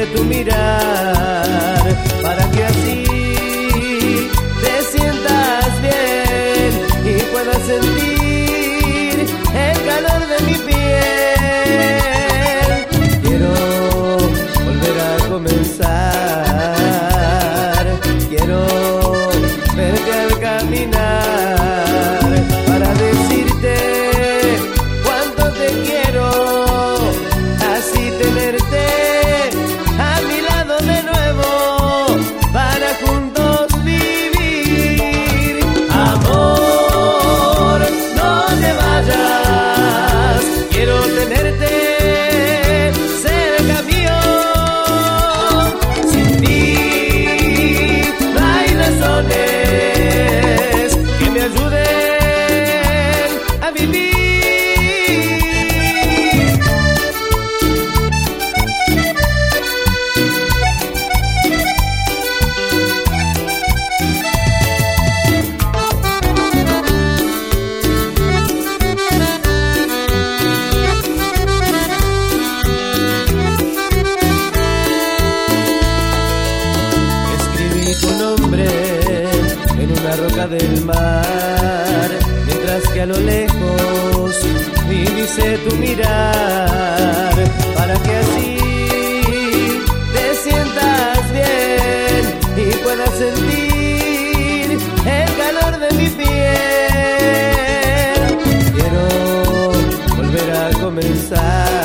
dice tu mirar, para que así te sientas bien y puedas sentir el calor de mi piel. Quiero volver a comenzar, quiero verte al caminar, para decirte cuánto te quiero, así tenerte a mi lado de nuevo, para juntos vivir. Amor, no te vayas, quiero tenerte cerca mío. Sin ti no hay razones que me ayuden a vivir. Tu nombre en una roca del mar, mientras que a lo lejos mi dice tu mirar, para que así te sientas bien y puedas sentir el calor de mi piel. Quiero volver a comenzar,